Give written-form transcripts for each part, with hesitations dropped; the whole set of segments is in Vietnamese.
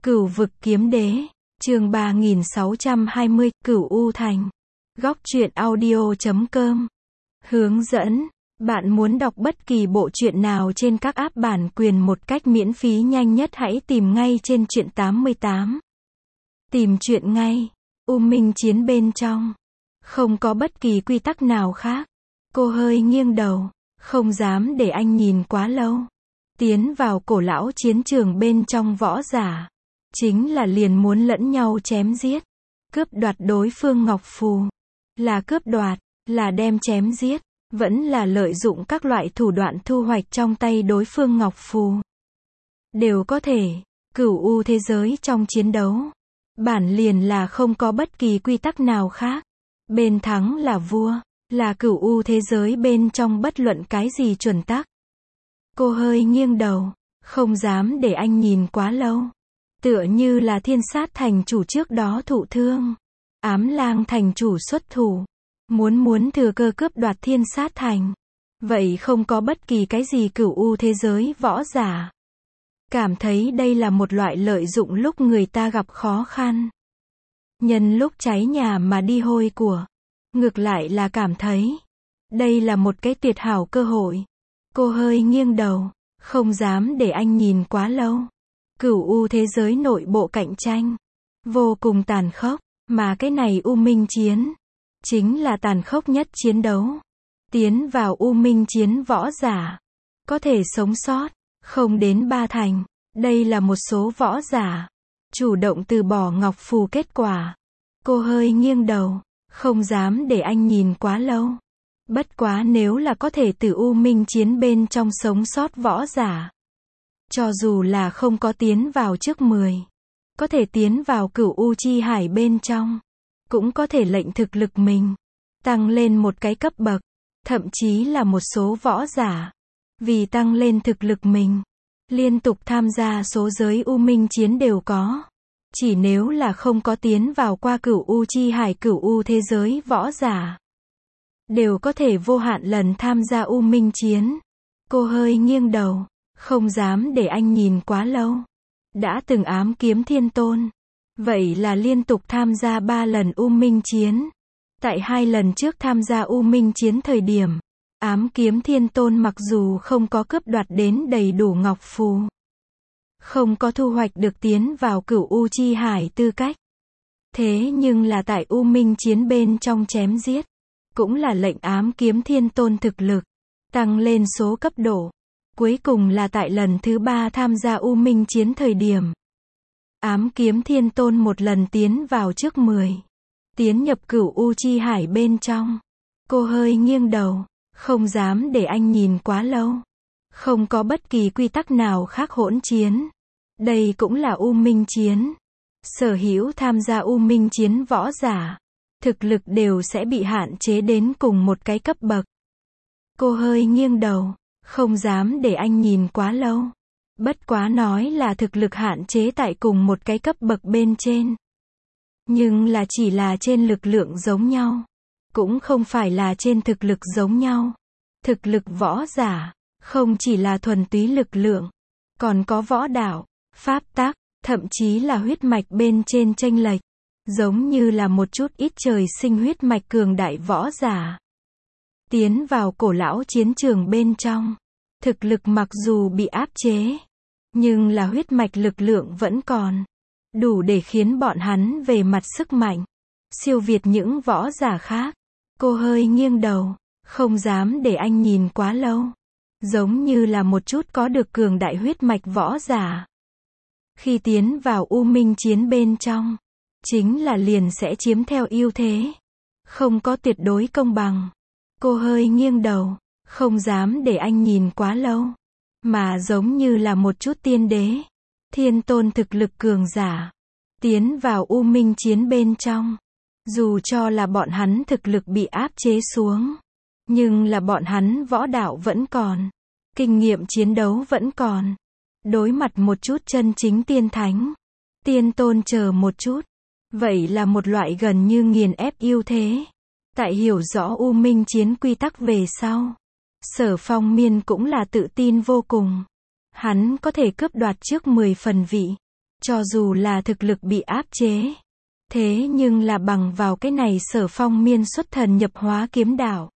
Cửu vực kiếm đế, chương 3620, Cửu U Thành. Góc truyện audio.com. Hướng dẫn. Bạn muốn đọc bất kỳ bộ truyện nào trên các app bản quyền một cách miễn phí nhanh nhất hãy tìm ngay trên truyện 88. Tìm truyện ngay. U Minh chiến bên trong. Không có bất kỳ quy tắc nào khác. Cô hơi nghiêng đầu, không dám để anh nhìn quá lâu. Tiến vào cổ lão chiến trường bên trong võ giả. Chính là liền muốn lẫn nhau chém giết. Cướp đoạt đối phương ngọc phù. Là cướp đoạt, là đem chém giết, vẫn là lợi dụng các loại thủ đoạn thu hoạch trong tay đối phương ngọc phù. Đều có thể, cửu u thế giới trong chiến đấu. Bản liền là không có bất kỳ quy tắc nào khác. Bên thắng là vua, là cửu u thế giới bên trong bất luận cái gì chuẩn tắc. Cô hơi nghiêng đầu, không dám để anh nhìn quá lâu. Tựa như là thiên sát thành chủ trước đó thụ thương. Ám lang thành chủ xuất thủ. Muốn thừa cơ cướp đoạt thiên sát thành. Vậy không có bất kỳ cái gì cửu u thế giới võ giả. Cảm thấy đây là một loại lợi dụng lúc người ta gặp khó khăn. Nhân lúc cháy nhà mà đi hôi của. Ngược lại là cảm thấy. Đây là một cái tuyệt hảo cơ hội. Cô hơi nghiêng đầu, không dám để anh nhìn quá lâu. Cửu u thế giới nội bộ cạnh tranh. Vô cùng tàn khốc. Mà cái này U Minh chiến. Chính là tàn khốc nhất chiến đấu. Tiến vào U Minh chiến võ giả. Có thể sống sót. Không đến 3 thành. Đây là một số võ giả. Chủ động từ bỏ ngọc phù kết quả. Cô hơi nghiêng đầu. Không dám để anh nhìn quá lâu. Bất quá nếu là có thể từ U Minh chiến bên trong sống sót võ giả. Cho dù là không có tiến vào trước 10. Có thể tiến vào cửu U chi hải bên trong. Cũng có thể lệnh thực lực mình. Tăng lên một cái cấp bậc. Thậm chí là một số võ giả. Vì tăng lên thực lực mình. Liên tục tham gia số giới U Minh chiến đều có. Chỉ nếu là không có tiến vào qua cửu U chi hải cửu U thế giới võ giả. Đều có thể vô hạn lần tham gia U Minh chiến. Cô hơi nghiêng đầu. Không dám để anh nhìn quá lâu. Đã từng ám kiếm thiên tôn. Vậy là liên tục tham gia 3 lần U Minh chiến. Tại 2 lần trước tham gia U Minh chiến thời điểm. Ám kiếm thiên tôn mặc dù không có cướp đoạt đến đầy đủ ngọc phù. Không có thu hoạch được tiến vào cửu U chi hải tư cách. Thế nhưng là tại U Minh chiến bên trong chém giết. Cũng là lệnh ám kiếm thiên tôn thực lực. Tăng lên số cấp độ. Cuối cùng là tại lần thứ 3 tham gia U Minh chiến thời điểm. Ám kiếm thiên tôn một lần tiến vào trước 10. Tiến nhập cửu U chi hải bên trong. Cô hơi nghiêng đầu. Không dám để anh nhìn quá lâu. Không có bất kỳ quy tắc nào khác hỗn chiến. Đây cũng là U Minh chiến. Sở hữu tham gia U Minh chiến võ giả. Thực lực đều sẽ bị hạn chế đến cùng một cái cấp bậc. Cô hơi nghiêng đầu. Không dám để anh nhìn quá lâu. Bất quá nói là thực lực hạn chế tại cùng một cái cấp bậc bên trên. Nhưng là chỉ là trên lực lượng giống nhau. Cũng không phải là trên thực lực giống nhau. Thực lực võ giả, không chỉ là thuần túy lực lượng. Còn có võ đạo, pháp tắc, thậm chí là huyết mạch bên trên chênh lệch. Giống như là một chút ít trời sinh huyết mạch cường đại võ giả. Tiến vào cổ lão chiến trường bên trong. Thực lực mặc dù bị áp chế. Nhưng là huyết mạch lực lượng vẫn còn. Đủ để khiến bọn hắn về mặt sức mạnh. Siêu việt những võ giả khác. Cô hơi nghiêng đầu. Không dám để anh nhìn quá lâu. Giống như là một chút có được cường đại huyết mạch võ giả. Khi tiến vào U Minh chiến bên trong. Chính là liền sẽ chiếm theo ưu thế. Không có tuyệt đối công bằng. Cô hơi nghiêng đầu. Không dám để anh nhìn quá lâu. Mà giống như là một chút tiên đế. Thiên tôn thực lực cường giả. Tiến vào U Minh chiến bên trong. Dù cho là bọn hắn thực lực bị áp chế xuống. Nhưng là bọn hắn võ đạo vẫn còn. Kinh nghiệm chiến đấu vẫn còn. Đối mặt một chút chân chính tiên thánh. Tiên tôn chờ một chút. Vậy là một loại gần như nghiền ép ưu thế. Tại hiểu rõ U Minh chiến quy tắc về sau. Sở Phong Miên cũng là tự tin vô cùng. Hắn có thể cướp đoạt trước 10 phần vị. Cho dù là thực lực bị áp chế. Thế nhưng là bằng vào cái này Sở Phong miên xuất thần nhập hóa kiếm đạo.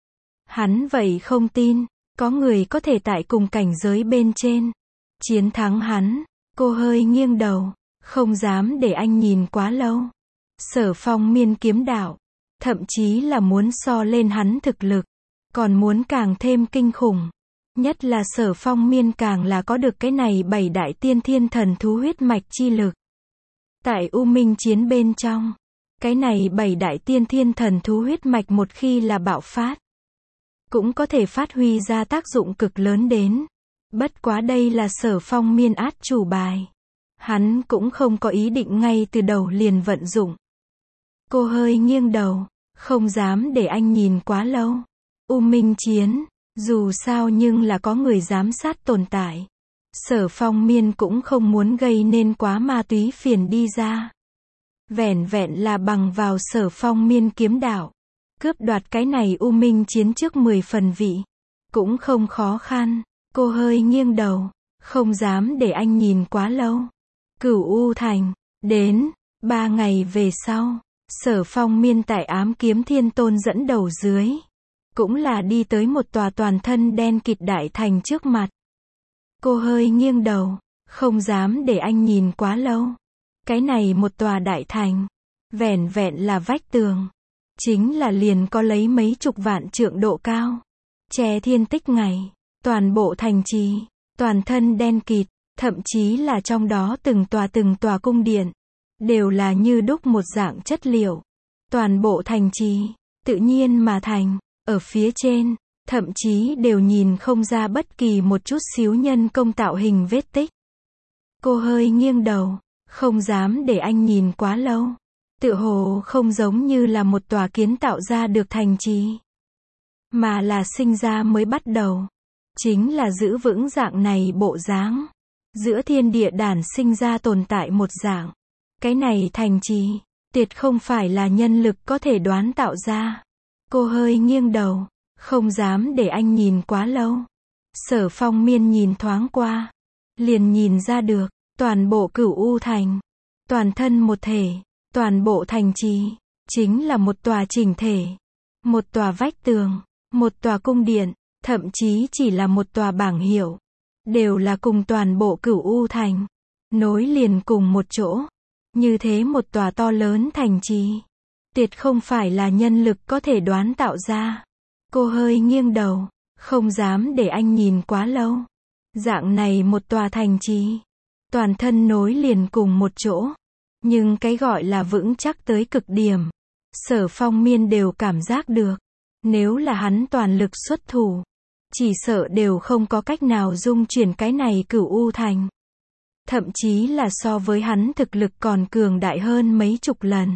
Hắn vậy không tin, có người có thể tại cùng cảnh giới bên trên. Chiến thắng hắn, cô hơi nghiêng đầu, không dám để anh nhìn quá lâu. Sở Phong miên kiếm đạo, thậm chí là muốn so lên hắn thực lực, còn muốn càng thêm kinh khủng. Nhất là Sở Phong miên càng là có được cái này 7 đại tiên thiên thần thú huyết mạch chi lực. Tại U Minh chiến bên trong, cái này 7 đại tiên thiên thần thú huyết mạch một khi là bạo phát, cũng có thể phát huy ra tác dụng cực lớn đến. Bất quá đây là Sở Phong miên át chủ bài. Hắn cũng không có ý định ngay từ đầu liền vận dụng. Cô hơi nghiêng đầu, không dám để anh nhìn quá lâu. U Minh chiến, dù sao nhưng là có người giám sát tồn tại. Sở Phong miên cũng không muốn gây nên quá ma túy phiền đi ra. Vẻn vẹn là bằng vào Sở Phong miên kiếm đạo, cướp đoạt cái này U Minh chiến trước 10 phần vị, cũng không khó khăn. Cô hơi nghiêng đầu, không dám để anh nhìn quá lâu. Cửu U Thành, đến, 3 ngày về sau, Sở Phong miên tại Ám Kiếm Thiên Tôn dẫn đầu dưới, cũng là đi tới một tòa toàn thân đen kịt đại thành trước mặt. Cô hơi nghiêng đầu, không dám để anh nhìn quá lâu. Cái này một tòa đại thành, vẻn vẹn là vách tường, chính là liền có lấy mấy chục vạn trượng độ cao, che thiên tích ngày, toàn bộ thành trì, toàn thân đen kịt, thậm chí là trong đó từng tòa cung điện, đều là như đúc một dạng chất liệu. Toàn bộ thành trì, tự nhiên mà thành, ở phía trên, thậm chí đều nhìn không ra bất kỳ một chút xíu nhân công tạo hình vết tích. Cô hơi nghiêng đầu, không dám để anh nhìn quá lâu. Tựa hồ không giống như là một tòa kiến tạo ra được thành trì, mà là sinh ra mới bắt đầu. Chính là giữ vững dạng này bộ dáng. Giữa thiên địa đản sinh ra tồn tại một dạng. Cái này thành trì, tuyệt không phải là nhân lực có thể đoán tạo ra. Cô hơi nghiêng đầu, không dám để anh nhìn quá lâu. Sở Phong miên nhìn thoáng qua, liền nhìn ra được, toàn bộ Cửu U Thành, toàn thân một thể, toàn bộ thành trì, chính là một tòa chỉnh thể. Một tòa vách tường, một tòa cung điện, thậm chí chỉ là một tòa bảng hiệu, đều là cùng toàn bộ Cửu U Thành, nối liền cùng một chỗ. Như thế một tòa to lớn thành trì, tuyệt không phải là nhân lực có thể đoán tạo ra. Cô hơi nghiêng đầu, không dám để anh nhìn quá lâu. Dạng này một tòa thành trì, toàn thân nối liền cùng một chỗ, nhưng cái gọi là vững chắc tới cực điểm, Sở Phong miên đều cảm giác được. Nếu là hắn toàn lực xuất thủ, chỉ sợ đều không có cách nào dung chuyển cái này Cửu U Thành. Thậm chí là so với hắn thực lực còn cường đại hơn mấy chục lần.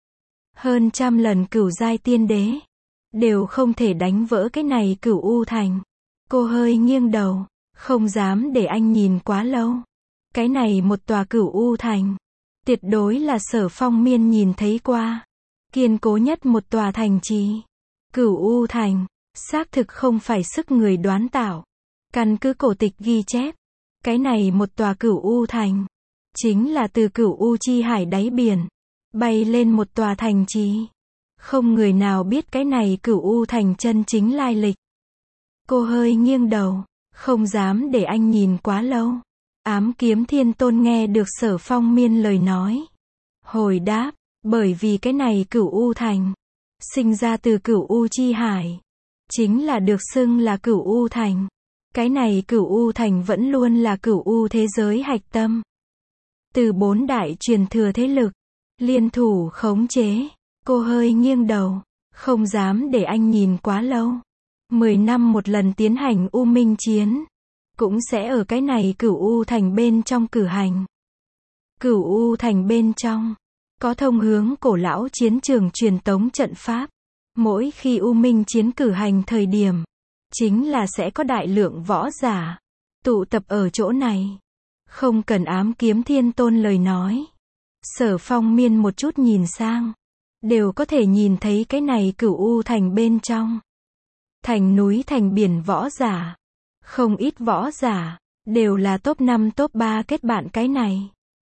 Hơn trăm lần cửu giai tiên đế, đều không thể đánh vỡ cái này Cửu U Thành. Cô hơi nghiêng đầu, không dám để anh nhìn quá lâu. Cái này một tòa Cửu U Thành, tuyệt đối là Sở Phong miên nhìn thấy qua kiên cố nhất một tòa thành trì. Cửu U Thành, xác thực không phải sức người đoán tạo. Căn cứ cổ tịch ghi chép, cái này một tòa Cửu U Thành, chính là từ Cửu U chi hải đáy biển, bay lên một tòa thành trì. Không người nào biết cái này Cửu U Thành chân chính lai lịch. Cô hơi nghiêng đầu, không dám để anh nhìn quá lâu. Ám Kiếm Thiên Tôn nghe được Sở Phong miên lời nói, hồi đáp, bởi vì cái này Cửu U Thành, sinh ra từ Cửu U chi hải, chính là được xưng là Cửu U Thành. Cái này Cửu U Thành vẫn luôn là Cửu U thế giới hạch tâm. Từ 4 đại truyền thừa thế lực, liên thủ khống chế. Cô hơi nghiêng đầu, không dám để anh nhìn quá lâu. 10 năm một lần tiến hành U Minh chiến, cũng sẽ ở cái này Cửu U Thành bên trong cử hành. Cửu U Thành bên trong, có thông hướng cổ lão chiến trường truyền tống trận pháp. Mỗi khi U Minh chiến cử hành thời điểm, chính là sẽ có đại lượng võ giả tụ tập ở chỗ này. Không cần Ám Kiếm Thiên Tôn lời nói, Sở Phong miên một chút nhìn sang, đều có thể nhìn thấy cái này Cửu U Thành bên trong. Thành núi thành biển võ giả, không ít võ giả, đều là top 5 top 3 kết bạn cái này.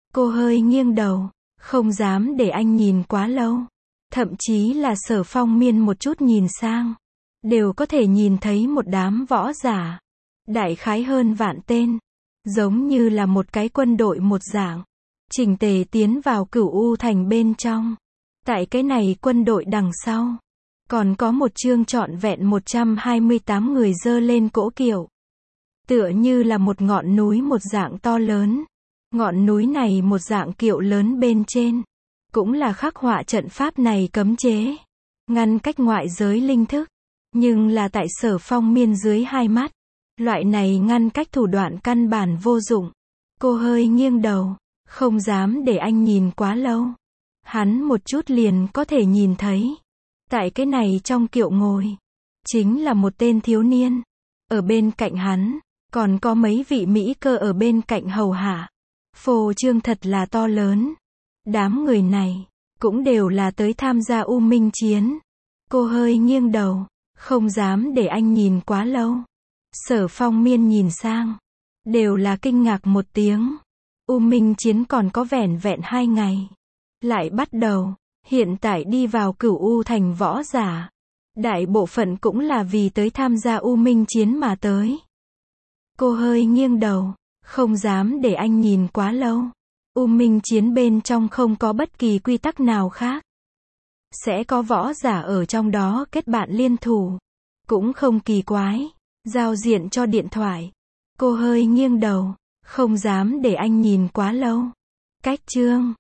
Cô hơi nghiêng đầu, không dám để anh nhìn quá lâu. Thậm chí là Sở Phong Miên một chút nhìn sang, đều có thể nhìn thấy một đám võ giả. Đại khái hơn vạn tên. Giống như là một cái quân đội một dạng. Chỉnh tề tiến vào Cửu U Thành bên trong. Tại cái này quân đội đằng sau, còn có một chương trọn vẹn 128 người dơ lên cỗ kiệu. Tựa như là một ngọn núi một dạng to lớn. Ngọn núi này một dạng kiệu lớn bên trên, cũng là khắc họa trận pháp này cấm chế, ngăn cách ngoại giới linh thức. Nhưng là tại Sở Phong Miên dưới hai mắt, loại này ngăn cách thủ đoạn căn bản vô dụng. Cô hơi nghiêng đầu, không dám để anh nhìn quá lâu. Hắn một chút liền có thể nhìn thấy. Tại cái này trong kiệu ngồi, chính là một tên thiếu niên. Ở bên cạnh hắn, còn có mấy vị mỹ cơ ở bên cạnh hầu hạ. Phô trương thật là to lớn. Đám người này, cũng đều là tới tham gia U Minh chiến. Cô hơi nghiêng đầu, không dám để anh nhìn quá lâu. Sở Phong Miên nhìn sang, đều là kinh ngạc một tiếng. U Minh chiến còn có vẻn vẹn 2 ngày. Lại bắt đầu, hiện tại đi vào Cửu U Thành võ giả. Đại bộ phận cũng là vì tới tham gia U Minh chiến mà tới. Cô hơi nghiêng đầu, không dám để anh nhìn quá lâu. U Minh chiến bên trong không có bất kỳ quy tắc nào khác. Sẽ có võ giả ở trong đó kết bạn liên thủ. Cũng không kỳ quái. Giao diện cho điện thoại. Cô hơi nghiêng đầu, không dám để anh nhìn quá lâu. Cách chương